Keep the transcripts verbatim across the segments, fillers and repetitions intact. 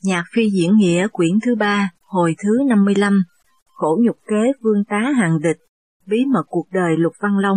Nhạc phi diễn nghĩa quyển thứ ba, hồi thứ năm mươi lăm, khổ nhục kế vương tá hàng địch, bí mật cuộc đời Lục Văn Long.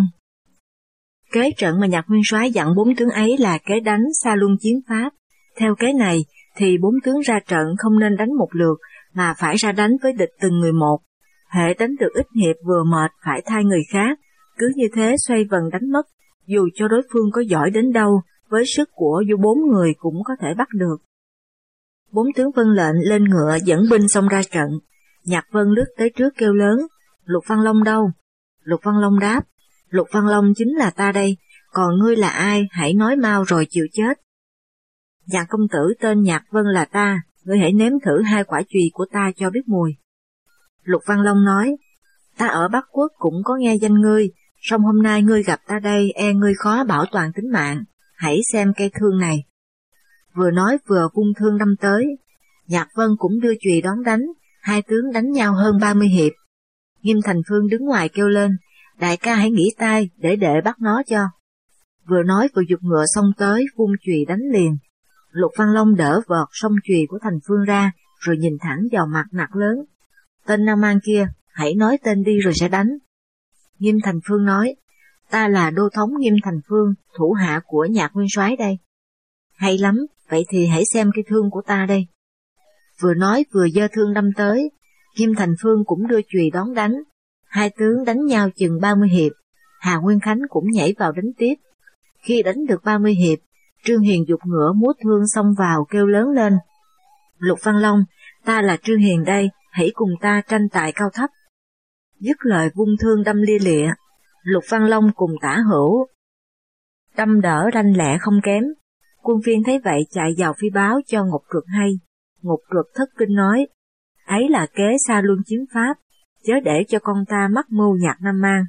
Kế trận mà Nhạc Nguyên Soái dặn bốn tướng ấy là kế đánh xa luân chiến pháp. Theo kế này thì bốn tướng ra trận không nên đánh một lượt mà phải ra đánh với địch từng người một. Hễ đánh được ít hiệp vừa mệt phải thay người khác, cứ như thế xoay vần đánh mất, dù cho đối phương có giỏi đến đâu, với sức của dù bốn người cũng có thể bắt được. Bốn tướng vâng lệnh lên ngựa dẫn binh xông ra trận. Nhạc Vân lướt tới trước kêu lớn, Lục Văn Long đâu? Lục Văn Long đáp, Lục Văn Long chính là ta đây, còn ngươi là ai, hãy nói mau rồi chịu chết. Nhạc công tử tên Nhạc Vân là ta, ngươi hãy nếm thử hai quả chùy của ta cho biết mùi. Lục Văn Long nói, ta ở Bắc Quốc cũng có nghe danh ngươi, song hôm nay ngươi gặp ta đây e ngươi khó bảo toàn tính mạng, hãy xem cây thương này. Vừa nói vừa vung thương đâm tới, Nhạc Vân cũng đưa chùy đón đánh, hai tướng đánh nhau hơn ba mươi hiệp. Nghiêm Thành Phương đứng ngoài kêu lên, đại ca hãy nghỉ tay để đệ bắt nó cho. Vừa nói vừa giục ngựa xông tới vung chùy đánh liền. Lục Văn Long đỡ vợt xông chùy của Thành Phương ra, rồi nhìn thẳng vào mặt nạt lớn, tên Nam An kia, hãy nói tên đi rồi sẽ đánh. Nghiêm Thành Phương nói, ta là đô thống Nghiêm Thành Phương, thủ hạ của Nhạc Nguyên Soái đây. Hay lắm, vậy thì hãy xem cái thương của ta đây. Vừa nói vừa giơ thương đâm tới, Nghiêm Thành Phương cũng đưa chùy đón đánh, hai tướng đánh nhau chừng ba mươi hiệp, Hà Nguyên Khánh cũng nhảy vào đánh tiếp. Khi đánh được ba mươi hiệp, Trương Hiền giục ngựa múa thương xông vào kêu lớn lên, Lục Văn Long, ta là Trương Hiền đây, hãy cùng ta tranh tài cao thấp. Dứt lời vung thương đâm lia lịa, Lục Văn Long cùng Tả Hữu đâm đỡ ranh lẹ không kém. Quân phiên thấy vậy chạy vào phi báo cho Ngọc Truật hay. Ngọc Truật thất kinh nói, ấy là kế xa luân chiến pháp, chớ để cho con ta mắc mưu Nhạc Nam An.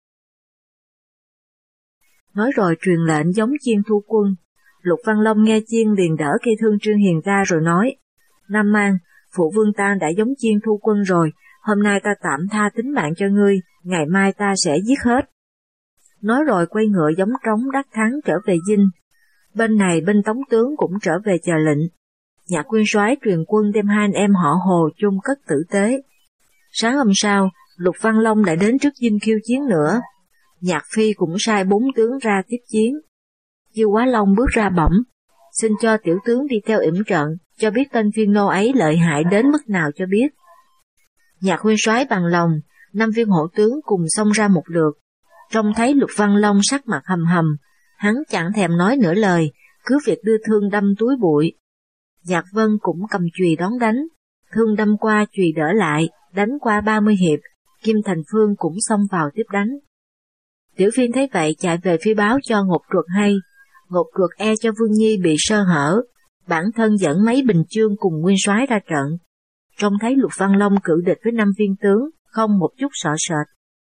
Nói rồi truyền lệnh giống chiên thu quân. Lục Văn Long nghe chiên liền đỡ cây thương Trương Hiền ra rồi nói, Nam An, phụ vương ta đã giống chiên thu quân rồi, hôm nay ta tạm tha tính mạng cho ngươi, ngày mai ta sẽ giết hết. Nói rồi quay ngựa giống trống đắc thắng trở về dinh. Bên này bên tống tướng cũng trở về chờ lệnh. Nhạc Nguyên Soái truyền quân đem hai anh em họ Hồ chung cất tử tế. Sáng hôm sau, Lục Văn Long lại đến trước dinh khiêu chiến nữa. Nhạc Phi cũng sai bốn tướng ra tiếp chiến. Dư Quá Long bước ra bẩm, xin cho tiểu tướng đi theo yểm trận, cho biết tên viên nô ấy lợi hại đến mức nào cho biết. Nhạc Nguyên Soái bằng lòng, năm viên hộ tướng cùng xông ra một lượt. Trông thấy Lục Văn Long sắc mặt hầm hầm, hắn chẳng thèm nói nửa lời, cứ việc đưa thương đâm túi bụi. Nhạc Vân cũng cầm chùy đón đánh, thương đâm qua chùy đỡ lại, đánh qua ba mươi hiệp, Kim Thành Phương cũng xông vào tiếp đánh. Tiểu Phiên thấy vậy chạy về phi báo cho Ngọc Truật hay. Ngọc Truật e cho Vương Nhi bị sơ hở, bản thân dẫn mấy bình chương cùng Nguyên Soái ra trận. Trông thấy Lục Văn Long cự địch với năm viên tướng, không một chút sợ sệt.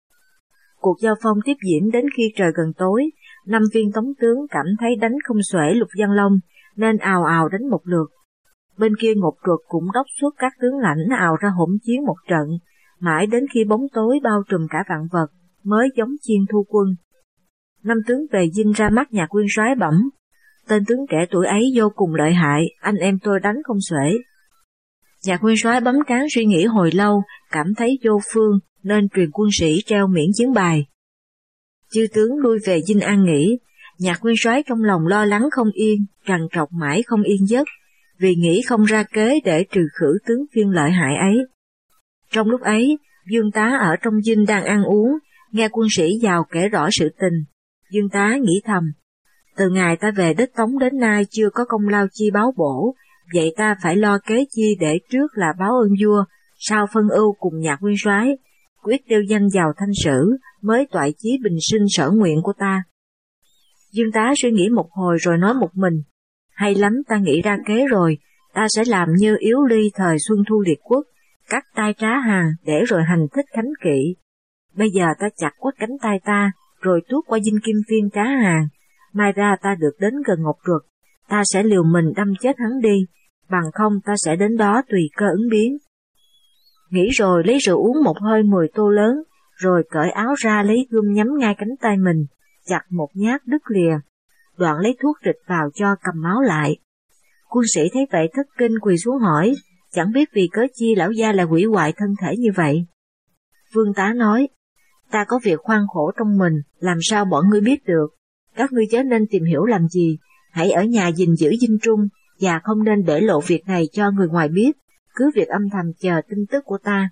Cuộc giao phong tiếp diễn đến khi trời gần tối, năm viên tống tướng cảm thấy đánh không xuể Lục Văn Long, nên ào ào đánh một lượt. Bên kia Ngọc Truật cũng đốc xuất các tướng lãnh ào ra hỗn chiến một trận, mãi đến khi bóng tối bao trùm cả vạn vật, mới giống chiên thu quân. Năm tướng về dinh ra mắt Nhạc Nguyên Soái bẩm, tên tướng trẻ tuổi ấy vô cùng lợi hại, anh em tôi đánh không xuể. Nhạc Nguyên Soái bấm trán suy nghĩ hồi lâu, cảm thấy vô phương, nên truyền quân sĩ treo miễn chiến bài. Chư tướng lui về dinh an nghỉ. Nhạc Nguyên Soái trong lòng lo lắng không yên, trằn trọc mãi không yên giấc, vì nghĩ không ra kế để trừ khử tướng Phiên lợi hại ấy. Trong lúc ấy, Dương Tá ở trong dinh đang ăn uống, nghe quân sĩ vào kể rõ sự tình. Dương Tá nghĩ thầm, từ ngày ta về đất Tống đến nay chưa có công lao chi báo bổ, vậy ta phải lo kế chi để trước là báo ơn vua, sau phân ưu cùng Nhạc Nguyên Soái, quyết tiêu danh vào thanh sử, mới toại chí bình sinh sở nguyện của ta. Dương Tá suy nghĩ một hồi rồi nói một mình, hay lắm, ta nghĩ ra kế rồi, ta sẽ làm như Yếu Ly thời Xuân Thu Liệt Quốc, cắt tay Trá Hàn để rồi hành thích Khánh Kỵ. Bây giờ ta chặt quất cánh tay ta, rồi tuốt qua dinh Kim Phiên Trá Hàn, mai ra ta được đến gần Ngọc Truật, ta sẽ liều mình đâm chết hắn đi, bằng không ta sẽ đến đó tùy cơ ứng biến. Nghĩ rồi lấy rượu uống một hơi mười tô lớn, rồi cởi áo ra lấy gươm nhắm ngay cánh tay mình, chặt một nhát đứt lìa, đoạn lấy thuốc rịch vào cho cầm máu lại. Quân sĩ thấy vậy thất kinh quỳ xuống hỏi, chẳng biết vì cớ chi lão gia lại hủy hoại thân thể như vậy. Vương Tá nói, ta có việc khoan khổ trong mình, làm sao bọn ngươi biết được, các ngươi chớ nên tìm hiểu làm gì, hãy ở nhà gìn giữ dinh trung, và không nên để lộ việc này cho người ngoài biết, cứ việc âm thầm chờ tin tức của ta.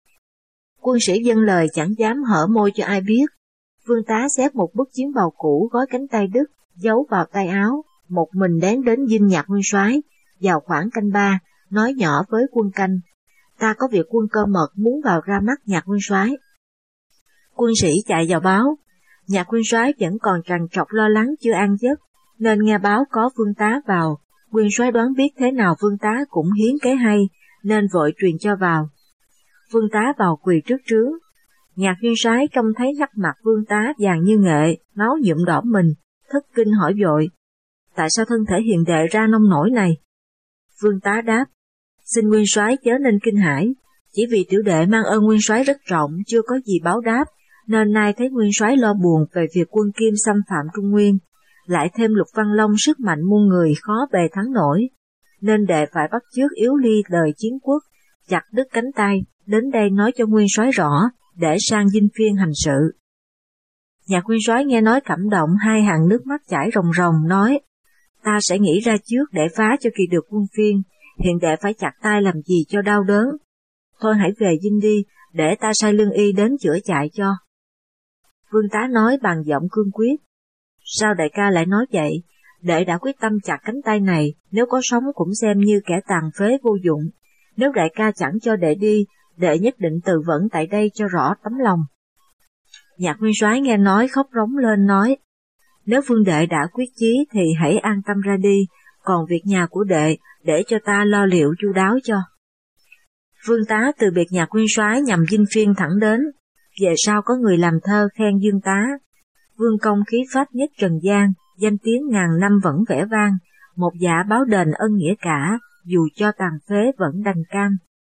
Quân sĩ dâng lời chẳng dám hở môi cho ai biết. Vương Tá xếp một bức chiến bào cũ gói cánh tay đứt, giấu vào tay áo, một mình đến đến dinh Nhạc Nguyên Soái vào khoảng canh ba, nói nhỏ với quân canh, ta có việc quân cơ mật muốn vào ra mắt Nhạc Nguyên Soái. Quân sĩ chạy vào báo, Nhạc Nguyên Soái vẫn còn trằn trọc lo lắng chưa an giấc, nên nghe báo có Vương Tá vào. Nguyên Soái đoán biết thế nào Vương Tá cũng hiến kế hay, nên vội truyền cho vào. Vương Tá vào quỳ trước trướng. Nhạc Nguyên Soái trông thấy sắc mặt Vương Tá vàng như nghệ, máu nhuộm đỏ mình, thất kinh hỏi vội, tại sao thân thể hiền đệ ra nông nổi này? Vương Tá đáp, xin Nguyên Soái chớ nên kinh hãi, chỉ vì tiểu đệ mang ơn Nguyên Soái rất rộng, chưa có gì báo đáp, nên nay thấy Nguyên Soái lo buồn về việc quân Kim xâm phạm Trung Nguyên, lại thêm Lục Văn Long sức mạnh muôn người khó bề thắng nổi, nên đệ phải bắt chước Yếu Ly đời chiến quốc, chặt đứt cánh tay, đến đây nói cho Nguyên Soái rõ, để sang dinh phiên hành sự. Nhạc Nguyên Soái nghe nói cảm động, hai hàng nước mắt chảy ròng ròng, nói, ta sẽ nghĩ ra trước để phá cho kỳ được quân phiên, hiện đệ phải chặt tay làm gì cho đau đớn. Thôi hãy về dinh đi, để ta sai lương y đến chữa chạy cho. Vương Tá nói bằng giọng cương quyết, sao đại ca lại nói vậy? Đệ đã quyết tâm chặt cánh tay này, nếu có sống cũng xem như kẻ tàn phế vô dụng. Nếu đại ca chẳng cho đệ đi, đệ nhất định từ vẫn tại đây cho rõ tấm lòng. Nhạc Nguyên Soái nghe nói khóc rống lên nói, nếu Vương đệ đã quyết chí thì hãy an tâm ra đi, còn việc nhà của đệ để cho ta lo liệu chu đáo cho. Vương Tá từ biệt Nhạc Nguyên Soái nhằm dinh phiên thẳng đến, về sau có người làm thơ khen Dương Tá, vương công khí phách nhất trần gian, danh tiếng ngàn năm vẫn vẻ vang, một dạ báo đền ân nghĩa cả, dù cho tàn phế vẫn đành cam.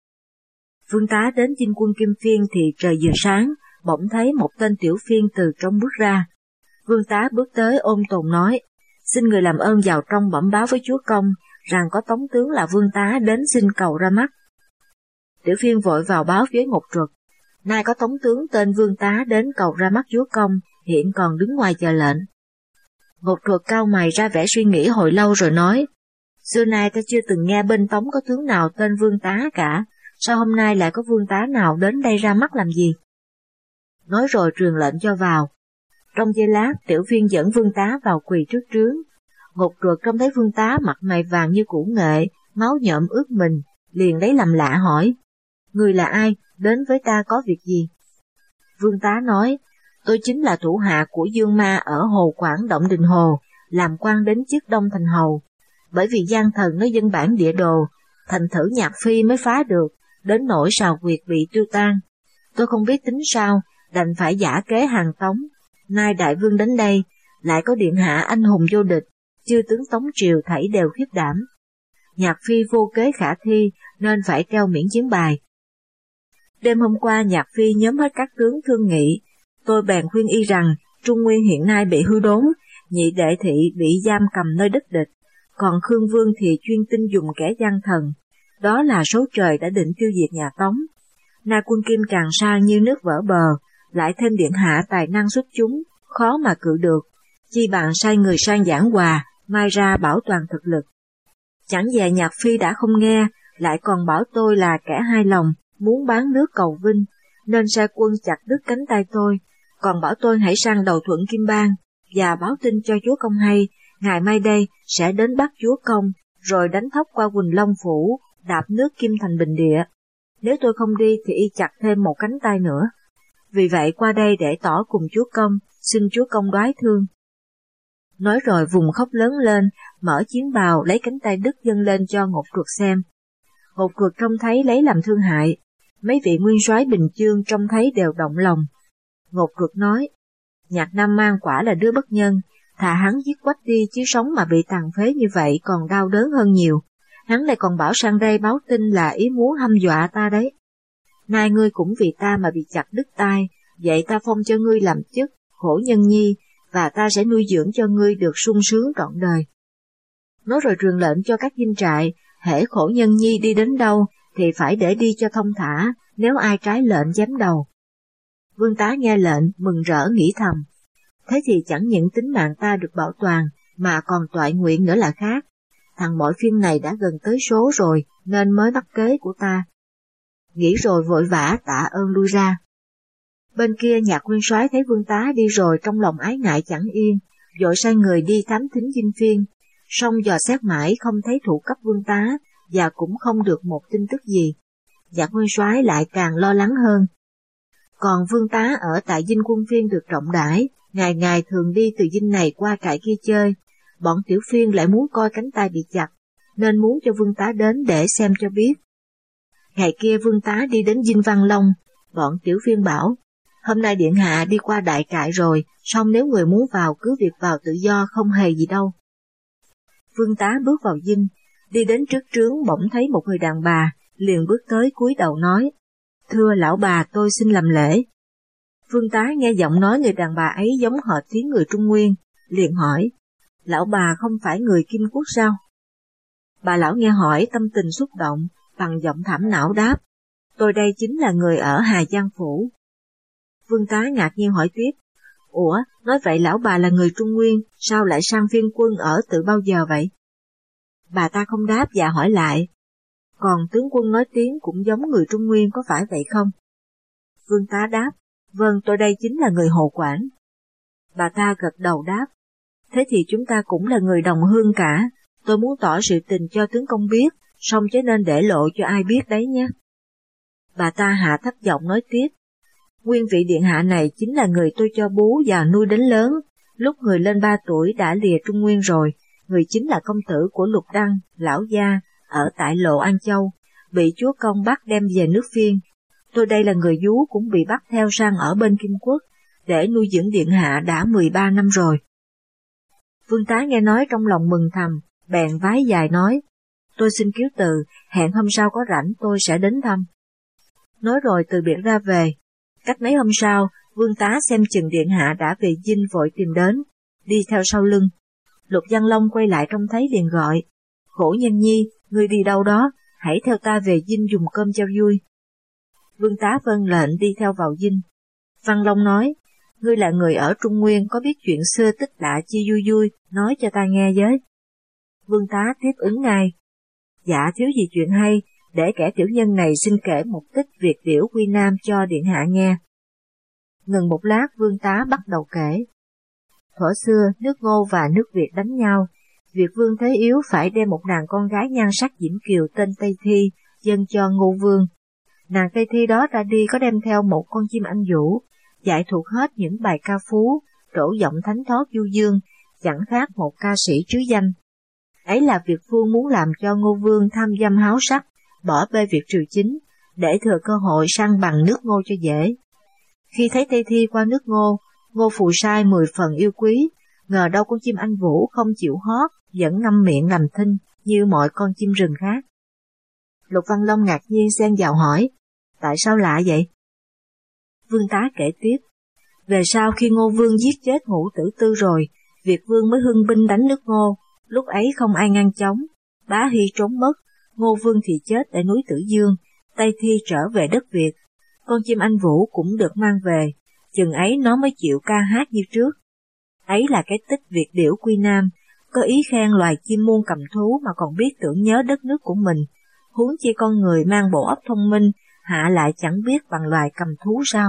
Vương Tá đến dinh quân Kim Phiên thì trời vừa sáng, bỗng thấy một tên tiểu phiên từ trong bước ra. Vương Tá bước tới ôm tồn nói, xin người làm ơn vào trong bẩm báo với chúa công, rằng có tống tướng là Vương Tá đến xin cầu ra mắt. Tiểu phiên vội vào báo với Ngột Truật, nay có tống tướng tên Vương Tá đến cầu ra mắt chúa công, hiện còn đứng ngoài chờ lệnh. Ngột Truật cau mày ra vẻ suy nghĩ hồi lâu rồi nói, xưa nay ta chưa từng nghe bên tống có tướng nào tên Vương Tá cả, sao hôm nay lại có Vương Tá nào đến đây ra mắt làm gì? Nói rồi truyền lệnh cho vào. Trong giây lát, tiểu phiên dẫn Vương Tá vào quỳ trước trướng. Ngột Truật trông thấy Vương Tá mặt mày vàng như củ nghệ, máu nhợm ướt mình, liền lấy làm lạ hỏi, người là ai, đến với ta có việc gì? Vương Tá nói, tôi chính là thủ hạ của Dương Ma ở Hồ Quảng Động Đình Hồ, làm quan đến chức Đông Thành Hầu. Bởi vì gian thần nó dân bản địa đồ, thành thử Nhạc Phi mới phá được, đến nỗi Sào Quyệt bị tiêu tan. Tôi không biết tính sao, đành phải giả kế hàng Tống. Nay đại vương đến đây, lại có điện hạ anh hùng vô địch, chư tướng Tống triều thảy đều khiếp đảm. Nhạc Phi vô kế khả thi, nên phải treo miễn chiến bài. Đêm hôm qua Nhạc Phi nhóm hết các tướng thương nghị, tôi bèn khuyên y rằng Trung Nguyên hiện nay bị hư đốn, nhị đệ thị bị giam cầm nơi đất địch, còn Khương Vương thì chuyên tin dùng kẻ gian thần. Đó là số trời đã định tiêu diệt nhà Tống. Nay quân Kim càng sang như nước vỡ bờ, lại thêm điện hạ tài năng xuất chúng, khó mà cự được, chi bằng sai người sang giảng hòa, mai ra bảo toàn thực lực. Chẳng dè Nhạc Phi đã không nghe, lại còn bảo tôi là kẻ hai lòng, muốn bán nước cầu vinh, nên sai quân chặt đứt cánh tay tôi, còn bảo tôi hãy sang đầu Thuận Kim Bang, và báo tin cho chúa công hay, ngày mai đây sẽ đến bắt chúa công, rồi đánh thóc qua Quỳnh Long Phủ, đạp nước Kim Thành Bình Địa. Nếu tôi không đi thì y chặt thêm một cánh tay nữa. Vì vậy qua đây để tỏ cùng chúa công, xin chúa công đoái thương. Nói rồi vùng khóc lớn lên, mở chiến bào lấy cánh tay đứt dâng lên cho Ngột Truật xem. Ngột Truật trông thấy lấy làm thương hại, mấy vị nguyên soái Bình Chương trông thấy đều động lòng. Ngột Truật nói, Nhạc Nam Mang quả là đứa bất nhân, thà hắn giết Quách đi chứ sống mà bị tàn phế như vậy còn đau đớn hơn nhiều. Hắn lại còn bảo sang đây báo tin là ý muốn hăm dọa ta đấy. Nay ngươi cũng vì ta mà bị chặt đứt tay, vậy ta phong cho ngươi làm chức khổ nhân nhi, và ta sẽ nuôi dưỡng cho ngươi được sung sướng trọn đời. Nói rồi truyền lệnh cho các dinh trại, hễ khổ nhân nhi đi đến đâu thì phải để đi cho thông thả, nếu ai trái lệnh chém đầu. Vương tá nghe lệnh, mừng rỡ nghĩ thầm, thế thì chẳng những tính mạng ta được bảo toàn, mà còn toại nguyện nữa là khác. Thằng Bội Phiên này đã gần tới số rồi, nên mới bắt kế của ta. Nghĩ rồi vội vã tạ ơn lui ra. Bên kia Nhạc Nguyên Soái thấy Vương tá đi rồi trong lòng ái ngại chẳng yên, vội sai người đi thám thính dinh phiên, song dò xét mãi không thấy thủ cấp Vương tá, và cũng không được một tin tức gì. Nhạc Nguyên Soái lại càng lo lắng hơn. Còn Vương tá ở tại dinh quân phiên được trọng đãi, ngày ngày thường đi từ dinh này qua trại kia chơi. Bọn tiểu phiên lại muốn coi cánh tay bị chặt, nên muốn cho Vương tá đến để xem cho biết. Ngày kia Vương tá đi đến dinh Văn Long, bọn tiểu phiên bảo, hôm nay điện hạ đi qua đại trại rồi, song nếu người muốn vào cứ việc vào tự do, không hề gì đâu. Vương tá bước vào dinh, đi đến trước trướng bỗng thấy một người đàn bà, liền bước tới cúi đầu nói, thưa lão bà, tôi xin làm lễ. Vương tá nghe giọng nói người đàn bà ấy giống hệt tiếng người Trung Nguyên, liền hỏi, lão bà không phải người Kim Quốc sao? Bà lão nghe hỏi tâm tình xúc động, bằng giọng thảm não đáp, tôi đây chính là người ở Hà Giang Phủ. Vương tá ngạc nhiên hỏi tiếp, ủa, nói vậy lão bà là người Trung Nguyên, sao lại sang phiên quân ở từ bao giờ vậy? Bà ta không đáp và hỏi lại, còn tướng quân nói tiếng cũng giống người Trung Nguyên có phải vậy không? Vương tá đáp, vâng, tôi đây chính là người Hồ Quảng. Bà ta gật đầu đáp, thế thì chúng ta cũng là người đồng hương cả, tôi muốn tỏ sự tình cho tướng công biết, song chứ nên để lộ cho ai biết đấy nhé. Bà ta hạ thấp giọng nói tiếp, nguyên vị điện hạ này chính là người tôi cho bú và nuôi đến lớn, lúc người lên ba tuổi đã lìa Trung Nguyên rồi, người chính là công tử của Lục Đăng, lão gia, ở tại Lộ An Châu, bị chúa công bắt đem về nước Phiên. Tôi đây là người vú cũng bị bắt theo sang ở bên Kim Quốc, để nuôi dưỡng điện hạ đã mười ba năm rồi. Vương tá nghe nói trong lòng mừng thầm, bèn vái dài nói, tôi xin kiếu từ, hẹn hôm sau có rảnh tôi sẽ đến thăm. Nói rồi từ biệt ra về. Cách mấy hôm sau, Vương tá xem chừng điện hạ đã về dinh vội tìm đến, đi theo sau lưng. Lục Văn Long quay lại trông thấy liền gọi, khổ nhân nhi, ngươi đi đâu đó, hãy theo ta về dinh dùng cơm cho vui. Vương tá vâng lệnh đi theo vào dinh. Văn Long nói, ngươi là người ở Trung Nguyên có biết chuyện xưa tích lạ chi vui vui, nói cho ta nghe với. Vương tá tiếp ứng ngay, dạ thiếu gì chuyện hay, để kẻ tiểu nhân này xin kể một tích việc điểu Quy Nam cho điện hạ nghe. Ngừng một lát Vương tá bắt đầu kể. Thuở xưa nước Ngô và nước Việt đánh nhau, Việt Vương Thế Yếu phải đem một nàng con gái nhan sắc diễm kiều tên Tây Thi dâng cho Ngô Vương. Nàng Tây Thi đó ra đi có đem theo một con chim anh vũ, dạy thuộc hết những bài ca phú, trổ giọng thánh thót du dương, chẳng khác một ca sĩ trứ danh. Ấy là Việt Vương muốn làm cho Ngô Vương tham dâm háo sắc, bỏ bê việc triều chính, để thừa cơ hội săn bằng nước Ngô cho dễ. Khi thấy Tây Thi qua nước Ngô, Ngô Phù Sai mười phần yêu quý, ngờ đâu con chim anh vũ không chịu hót, vẫn ngâm miệng làm thinh như mọi con chim rừng khác. Lục Văn Long ngạc nhiên xen vào hỏi, tại sao lạ vậy? Vương tá kể tiếp, về sau khi Ngô Vương giết chết Ngũ Tử Tư rồi, Việt Vương mới hưng binh đánh nước Ngô, lúc ấy không ai ngăn chống, Bá Hy trốn mất, Ngô Vương thì chết tại núi Tử Dương, Tây Thi trở về đất Việt, con chim anh vũ cũng được mang về, chừng ấy nó mới chịu ca hát như trước. Ấy là cái tích Việt điểu Quy Nam, có ý khen loài chim muôn cầm thú mà còn biết tưởng nhớ đất nước của mình, huống chi con người mang bộ óc thông minh, hạ lại chẳng biết bằng loài cầm thú sao?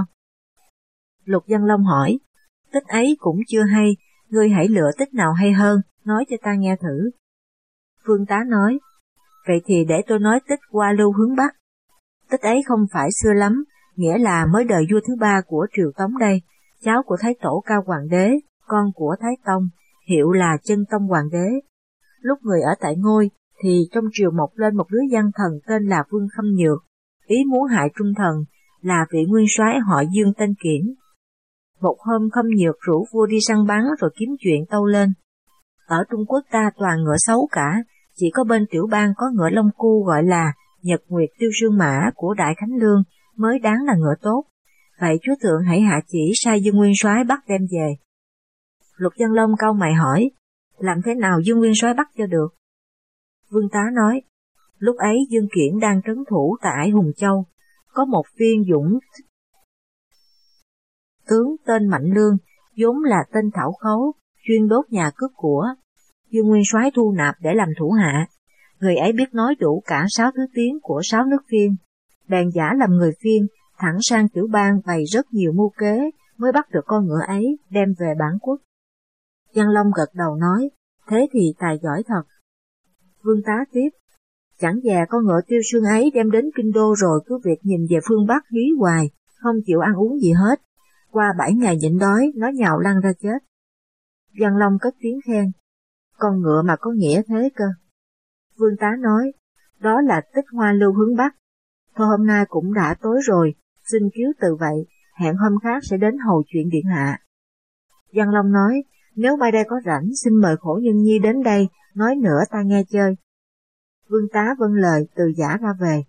Lục Văn Long hỏi, tích ấy cũng chưa hay, ngươi hãy lựa tích nào hay hơn, nói cho ta nghe thử. Vương tá nói, vậy thì để tôi nói tích Hoa Lưu hướng Bắc. Tích ấy không phải xưa lắm, nghĩa là mới đời vua thứ ba của triều Tống đây, cháu của Thái Tổ Cao Hoàng đế, con của Thái Tông, hiệu là Chân Tông Hoàng đế. Lúc người ở tại ngôi, thì trong triều mọc lên một đứa gian thần tên là Vương Khâm Nhược, ý muốn hại trung thần, là vị nguyên soái họ Dương tên Kiển. Một hôm Khâm Nhược rủ vua đi săn bắn rồi kiếm chuyện tâu lên. Ở Trung Quốc ta toàn ngựa xấu cả, chỉ có bên tiểu bang có ngựa lông cu gọi là Nhật Nguyệt Tiêu Sương Mã của Đại Khánh Lương mới đáng là ngựa tốt. Vậy chúa thượng hãy hạ chỉ sai Dương nguyên soái bắt đem về. Lục Văn Long cau mày hỏi, làm thế nào Dương nguyên soái bắt cho được? Vương Tá nói, lúc ấy Dương Kiển đang trấn thủ tại Ải Hùng Châu, có một viên dũng tướng tên Mạnh Lương, vốn là tên thảo khấu, chuyên đốt nhà cướp của. Dương Nguyên Soái thu nạp để làm thủ hạ. Người ấy biết nói đủ cả sáu thứ tiếng của sáu nước Phiên, bèn giả làm người Phiên, thẳng sang tiểu bang bày rất nhiều mưu kế, mới bắt được con ngựa ấy đem về bản quốc. Văn Long gật đầu nói, thế thì tài giỏi thật. Vương Tá tiếp, chẳng dè con ngựa Tiêu Xương ấy đem đến kinh đô rồi cứ việc nhìn về phương Bắc hí hoài, không chịu ăn uống gì hết. Qua bảy ngày nhịn đói, nó nhào lăn ra chết. Văn Long cất tiếng khen, con ngựa mà có nghĩa thế cơ. Vương Tá nói, đó là Tích Hoa Lưu hướng Bắc. Thôi hôm nay cũng đã tối rồi, xin cứu từ vậy, hẹn hôm khác sẽ đến hầu chuyện điện hạ. Văn Long nói, nếu mai đây có rảnh, xin mời Khổ Nhân Nhi đến đây, nói nữa ta nghe chơi. Vương Tá vâng lời, từ giả ra về.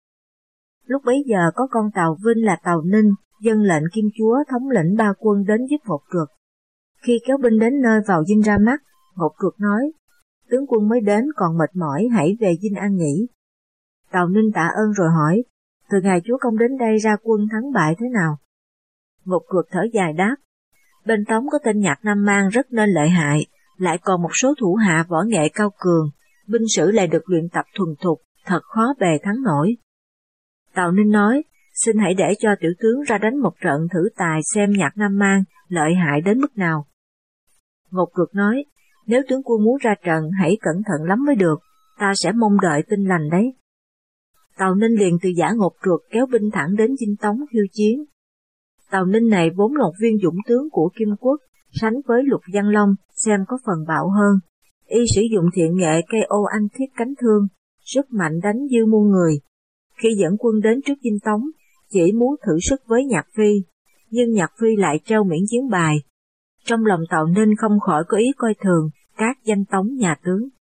Lúc bấy giờ có con Tào Vinh là Tào Ninh, dân lệnh Kim Chúa thống lĩnh ba quân đến giúp Ngọc Truật. Khi kéo binh đến nơi vào dinh ra mắt, Ngọc Truật nói, tướng quân mới đến còn mệt mỏi, hãy về dinh an nghỉ. Tào Ninh tạ ơn rồi hỏi, từ ngày chúa công đến đây ra quân thắng bại thế nào? Ngọc Truật thở dài đáp, bên Tống có tên Nhạc Nam Mang rất nên lợi hại, lại còn một số thủ hạ võ nghệ cao cường, binh sử lại được luyện tập thuần thục, thật khó bề thắng nổi. Tào Ninh nói, xin hãy để cho tiểu tướng ra đánh một trận thử tài xem Nhạc Nam Mang lợi hại đến mức nào. Ngọc Truật nói, nếu tướng quân muốn ra trận hãy cẩn thận lắm mới được, ta sẽ mong đợi tin lành đấy. Tào Ninh liền từ giả Ngọc Truật kéo binh thẳng đến dinh Tống khiêu chiến. Tào Ninh này vốn là một viên dũng tướng của Kim Quốc, sánh với Lục Văn Long xem có phần bạo hơn. Y sử dụng thiện nghệ cây ô anh thiết cánh thương, sức mạnh đánh dư muôn người. Khi dẫn quân đến trước dinh Tống, chỉ muốn thử sức với Nhạc Phi, nhưng Nhạc Phi lại treo miễn chiến bài. Trong lòng Tào Ninh không khỏi có ý coi thường các danh Tống nhà tướng.